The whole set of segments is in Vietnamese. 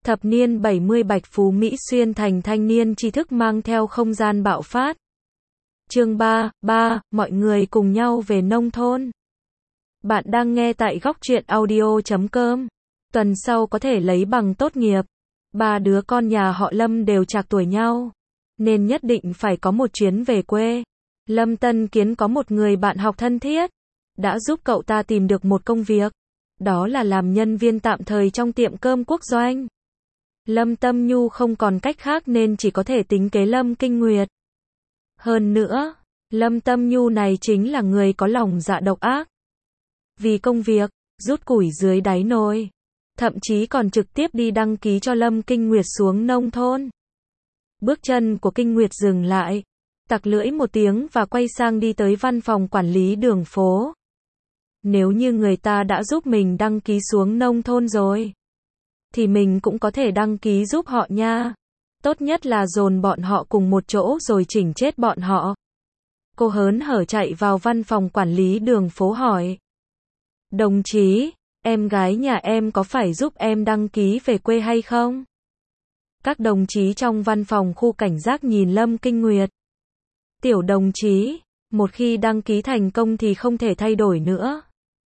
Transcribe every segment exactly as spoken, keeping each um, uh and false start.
Thập niên bảy mươi Bạch Phú Mỹ xuyên thành thanh niên tri thức mang theo không gian bạo phát. Chương ba, ba, mọi người cùng nhau về nông thôn. Bạn đang nghe tại góc truyện audio chấm com. Tuần sau có thể lấy bằng tốt nghiệp. Ba đứa con nhà họ Lâm đều trạc tuổi nhau, nên nhất định phải có một chuyến về quê. Lâm Tân Kiến có một người bạn học thân thiết, đã giúp cậu ta tìm được một công việc. Đó là làm nhân viên tạm thời trong tiệm cơm quốc doanh. Lâm Tâm Nhu không còn cách khác nên chỉ có thể tính kế Lâm Kinh Nguyệt. Hơn nữa, Lâm Tâm Nhu này chính là người có lòng dạ độc ác. Vì công việc, rút củi dưới đáy nồi. Thậm chí còn trực tiếp đi đăng ký cho Lâm Kinh Nguyệt xuống nông thôn. Bước chân của Kinh Nguyệt dừng lại, tặc lưỡi một tiếng và quay sang đi tới văn phòng quản lý đường phố. Nếu như người ta đã giúp mình đăng ký xuống nông thôn rồi, thì mình cũng có thể đăng ký giúp họ nha. Tốt nhất là dồn bọn họ cùng một chỗ rồi chỉnh chết bọn họ. Cô hớn hở chạy vào văn phòng quản lý đường phố hỏi. Đồng chí, em gái nhà em có phải giúp em đăng ký về quê hay không? Các đồng chí trong văn phòng khu cảnh giác nhìn Lâm Kinh Nguyệt. Tiểu đồng chí, một khi đăng ký thành công thì không thể thay đổi nữa.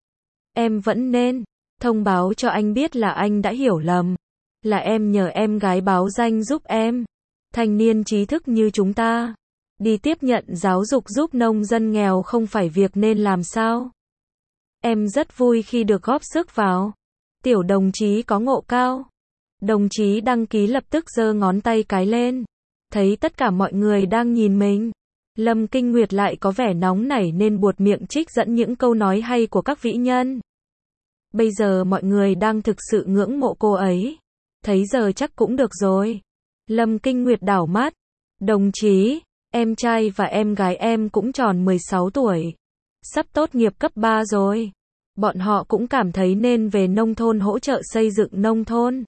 Em vẫn nên thông báo cho anh biết là anh đã hiểu lầm. Là em nhờ em gái báo danh giúp em. Thanh niên trí thức như chúng ta, đi tiếp nhận giáo dục giúp nông dân nghèo không phải việc nên làm sao? Em rất vui khi được góp sức vào. Tiểu đồng chí có ngộ cao. Đồng chí đăng ký lập tức giơ ngón tay cái lên. Thấy tất cả mọi người đang nhìn mình, Lâm Kinh Nguyệt lại có vẻ nóng nảy nên buột miệng trích dẫn những câu nói hay của các vĩ nhân. Bây giờ mọi người đang thực sự ngưỡng mộ cô ấy. Thấy giờ chắc cũng được rồi. Lâm Kinh Nguyệt đảo mắt. Đồng chí, em trai và em gái em cũng tròn mười sáu tuổi. Sắp tốt nghiệp cấp ba rồi. Bọn họ cũng cảm thấy nên về nông thôn hỗ trợ xây dựng nông thôn.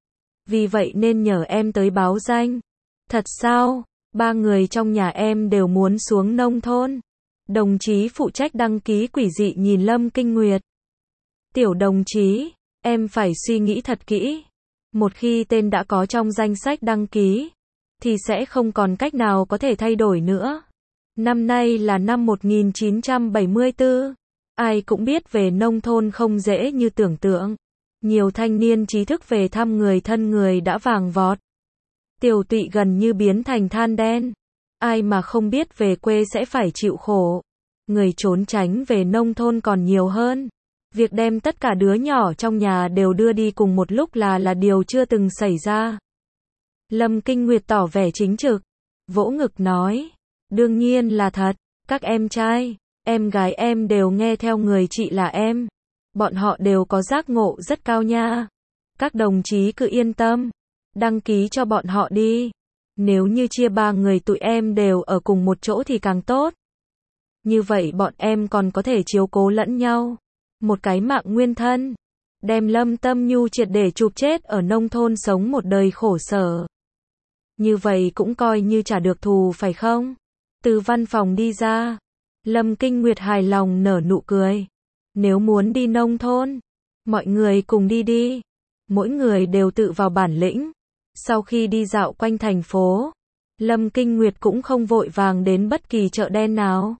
Vì vậy nên nhờ em tới báo danh. Thật sao? Ba người trong nhà em đều muốn xuống nông thôn. Đồng chí phụ trách đăng ký quỷ dị nhìn Lâm Kinh Nguyệt. Tiểu đồng chí, em phải suy nghĩ thật kỹ. Một khi tên đã có trong danh sách đăng ký, thì sẽ không còn cách nào có thể thay đổi nữa. Năm nay là năm một nghìn chín trăm bảy mươi tư. Ai cũng biết về nông thôn không dễ như tưởng tượng. Nhiều thanh niên trí thức về thăm người thân người đã vàng vọt. Tiểu tụy gần như biến thành than đen. Ai mà không biết về quê sẽ phải chịu khổ. Người trốn tránh về nông thôn còn nhiều hơn. Việc đem tất cả đứa nhỏ trong nhà đều đưa đi cùng một lúc là là điều chưa từng xảy ra. Lâm Kinh Nguyệt tỏ vẻ chính trực, vỗ ngực nói. Đương nhiên là thật, các em trai, em gái em đều nghe theo người chị là em. Bọn họ đều có giác ngộ rất cao nha. Các đồng chí cứ yên tâm, đăng ký cho bọn họ đi. Nếu như chia ba người tụi em đều ở cùng một chỗ thì càng tốt. Như vậy bọn em còn có thể chiếu cố lẫn nhau. Một cái mạng nguyên thân. Đem Lâm Tâm Nhu triệt để chụp chết ở nông thôn sống một đời khổ sở. Như vậy cũng coi như trả được thù phải không? Từ văn phòng đi ra, Lâm Kinh Nguyệt hài lòng nở nụ cười. Nếu muốn đi nông thôn, mọi người cùng đi đi. Mỗi người đều tự vào bản lĩnh. Sau khi đi dạo quanh thành phố, Lâm Kinh Nguyệt cũng không vội vàng đến bất kỳ chợ đen nào.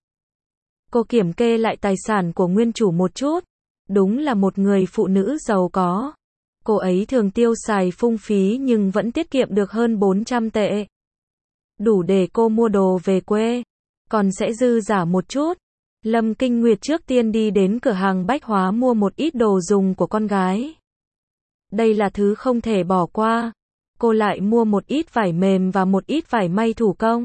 Cô kiểm kê lại tài sản của nguyên chủ một chút. Đúng là một người phụ nữ giàu có. Cô ấy thường tiêu xài phung phí nhưng vẫn tiết kiệm được hơn bốn trăm tệ. Đủ để cô mua đồ về quê. Còn sẽ dư giả một chút. Lâm Kinh Nguyệt trước tiên đi đến cửa hàng bách hóa mua một ít đồ dùng của con gái. Đây là thứ không thể bỏ qua. Cô lại mua một ít vải mềm và một ít vải may thủ công.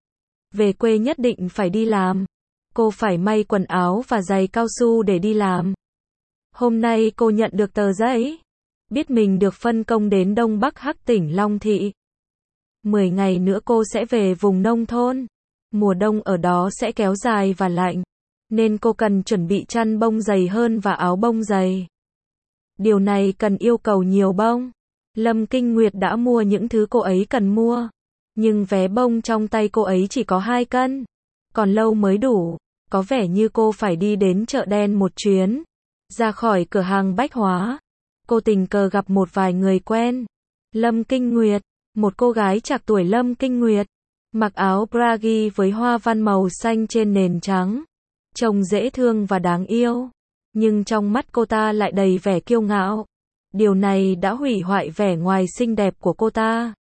Về quê nhất định phải đi làm. Cô phải may quần áo và giày cao su để đi làm. Hôm nay cô nhận được tờ giấy. Biết mình được phân công đến Đông Bắc Hắc tỉnh Long Thị. Mười ngày nữa cô sẽ về vùng nông thôn. Mùa đông ở đó sẽ kéo dài và lạnh. Nên cô cần chuẩn bị chăn bông dày hơn và áo bông dày. Điều này cần yêu cầu nhiều bông. Lâm Kinh Nguyệt đã mua những thứ cô ấy cần mua. Nhưng vé bông trong tay cô ấy chỉ có hai cân. Còn lâu mới đủ. Có vẻ như cô phải đi đến chợ đen một chuyến. Ra khỏi cửa hàng bách hóa, cô tình cờ gặp một vài người quen. Lâm Kinh Nguyệt, một cô gái trạc tuổi Lâm Kinh Nguyệt, mặc áo bragi với hoa văn màu xanh trên nền trắng, trông dễ thương và đáng yêu, nhưng trong mắt cô ta lại đầy vẻ kiêu ngạo. Điều này đã hủy hoại vẻ ngoài xinh đẹp của cô ta.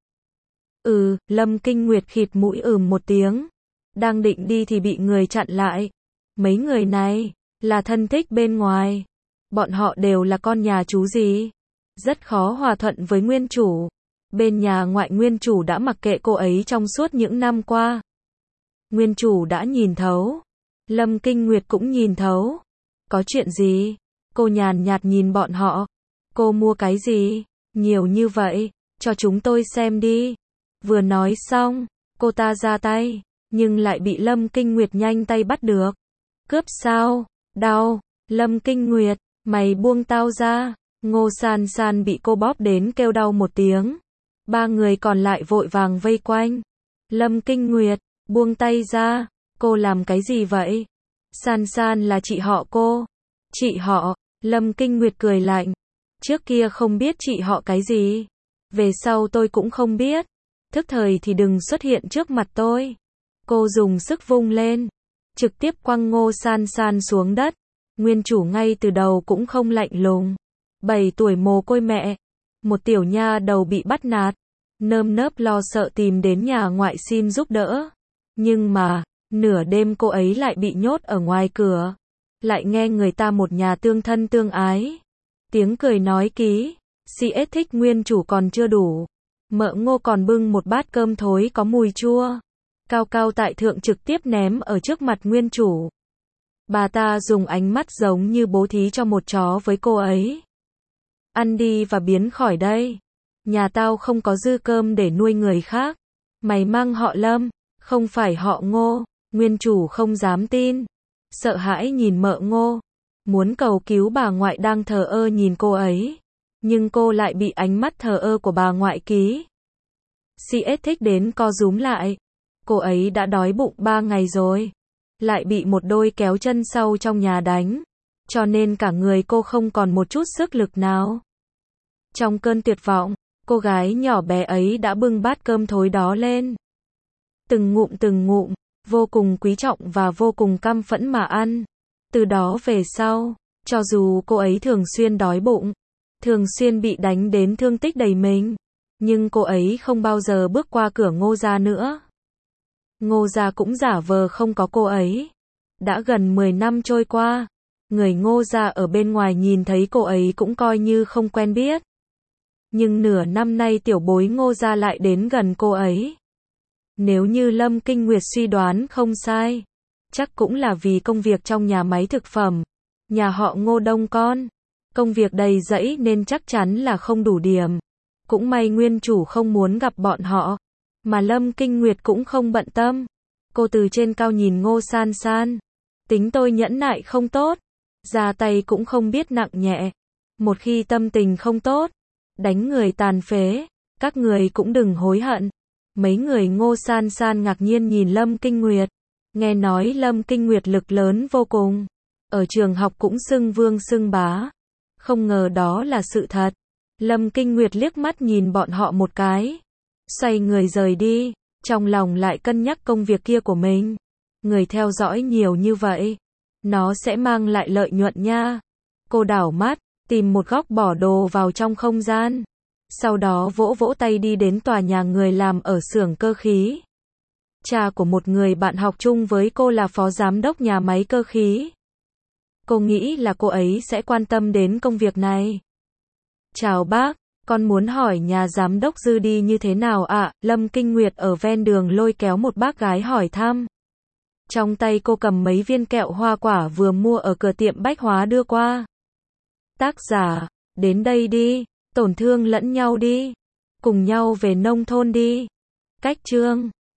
Ừ, Lâm Kinh Nguyệt khịt mũi ừm một tiếng, đang định đi thì bị người chặn lại. Mấy người này là thân thích bên ngoài, bọn họ đều là con nhà chú gì, rất khó hòa thuận với nguyên chủ. Bên nhà ngoại nguyên chủ đã mặc kệ cô ấy trong suốt những năm qua. Nguyên chủ đã nhìn thấu, Lâm Kinh Nguyệt cũng nhìn thấu. Có chuyện gì? Cô nhàn nhạt nhìn bọn họ. Cô mua cái gì? Nhiều như vậy, cho chúng tôi xem đi. Vừa nói xong, cô ta ra tay, nhưng lại bị Lâm Kinh Nguyệt nhanh tay bắt được. Cướp sao? Đau. Lâm Kinh Nguyệt, mày buông tao ra. Ngô San San bị cô bóp đến kêu đau một tiếng. Ba người còn lại vội vàng vây quanh. Lâm Kinh Nguyệt, buông tay ra. Cô làm cái gì vậy? San San là chị họ cô. Chị họ? Lâm Kinh Nguyệt cười lạnh. Trước kia không biết chị họ cái gì. Về sau tôi cũng không biết. Thức thời thì đừng xuất hiện trước mặt tôi. Cô dùng sức vung lên, trực tiếp quăng Ngô San San xuống đất. Nguyên chủ ngay từ đầu cũng không lạnh lùng. Bảy tuổi mồ côi mẹ, một tiểu nha đầu bị bắt nạt, nơm nớp lo sợ tìm đến nhà ngoại xin giúp đỡ. Nhưng mà, nửa đêm cô ấy lại bị nhốt ở ngoài cửa. Lại nghe người ta một nhà tương thân tương ái. Tiếng cười nói ký, xê ét thích nguyên chủ còn chưa đủ. Mợ Ngô còn bưng một bát cơm thối có mùi chua. Cao cao tại thượng trực tiếp ném ở trước mặt nguyên chủ. Bà ta dùng ánh mắt giống như bố thí cho một chó với cô ấy. Ăn đi và biến khỏi đây. Nhà tao không có dư cơm để nuôi người khác. Mày mang họ Lâm, không phải họ Ngô. Nguyên chủ không dám tin. Sợ hãi nhìn mợ Ngô. Muốn cầu cứu bà ngoại đang thờ ơ nhìn cô ấy. Nhưng cô lại bị ánh mắt thờ ơ của bà ngoại ký. xê ét thích đến co rúm lại. Cô ấy đã đói bụng ba ngày rồi. Lại bị một đôi kéo chân sau trong nhà đánh. Cho nên cả người cô không còn một chút sức lực nào. Trong cơn tuyệt vọng, cô gái nhỏ bé ấy đã bưng bát cơm thối đó lên. Từng ngụm từng ngụm, vô cùng quý trọng và vô cùng căm phẫn mà ăn. Từ đó về sau, cho dù cô ấy thường xuyên đói bụng, thường xuyên bị đánh đến thương tích đầy mình, nhưng cô ấy không bao giờ bước qua cửa Ngô gia nữa. Ngô gia cũng giả vờ không có cô ấy. Đã gần mười năm trôi qua, người Ngô gia ở bên ngoài nhìn thấy cô ấy cũng coi như không quen biết. Nhưng nửa năm nay tiểu bối Ngô gia lại đến gần cô ấy. Nếu như Lâm Kinh Nguyệt suy đoán không sai, chắc cũng là vì công việc trong nhà máy thực phẩm, nhà họ Ngô đông con. Công việc đầy rẫy nên chắc chắn là không đủ điểm. Cũng may nguyên chủ không muốn gặp bọn họ, mà Lâm Kinh Nguyệt cũng không bận tâm. Cô từ trên cao nhìn Ngô San San. Tính tôi nhẫn nại không tốt, ra tay cũng không biết nặng nhẹ. Một khi tâm tình không tốt, đánh người tàn phế, các người cũng đừng hối hận. Mấy người Ngô San San ngạc nhiên nhìn Lâm Kinh Nguyệt. Nghe nói Lâm Kinh Nguyệt lực lớn vô cùng. Ở trường học cũng xưng vương xưng bá. Không ngờ đó là sự thật. Lâm Kinh Nguyệt liếc mắt nhìn bọn họ một cái. Xoay người rời đi. Trong lòng lại cân nhắc công việc kia của mình. Người theo dõi nhiều như vậy. Nó sẽ mang lại lợi nhuận nha. Cô đảo mắt, tìm một góc bỏ đồ vào trong không gian. Sau đó vỗ vỗ tay đi đến tòa nhà người làm ở xưởng cơ khí. Cha của một người bạn học chung với cô là phó giám đốc nhà máy cơ khí. Cô nghĩ là cô ấy sẽ quan tâm đến công việc này. Chào bác, con muốn hỏi nhà giám đốc Dư đi như thế nào ạ? À? Lâm Kinh Nguyệt ở ven đường lôi kéo một bác gái hỏi thăm. Trong tay cô cầm mấy viên kẹo hoa quả vừa mua ở cửa tiệm bách hóa đưa qua. Tác giả, đến đây đi, tổn thương lẫn nhau đi, cùng nhau về nông thôn đi. Cách chương